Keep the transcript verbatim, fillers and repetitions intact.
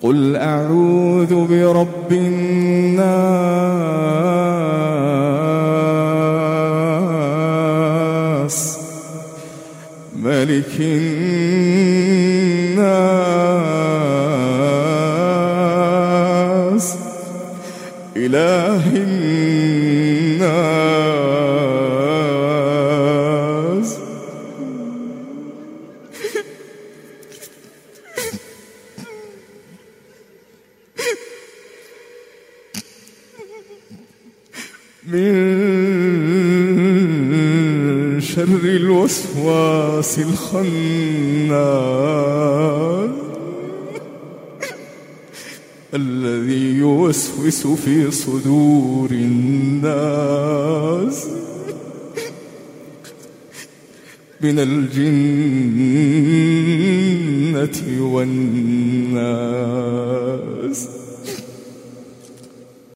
قل أعوذ برب الناس ملك الناس إله الناس من شر الوسواس الخناس الذي يوسوس في صدور الناس من الجنة والناس.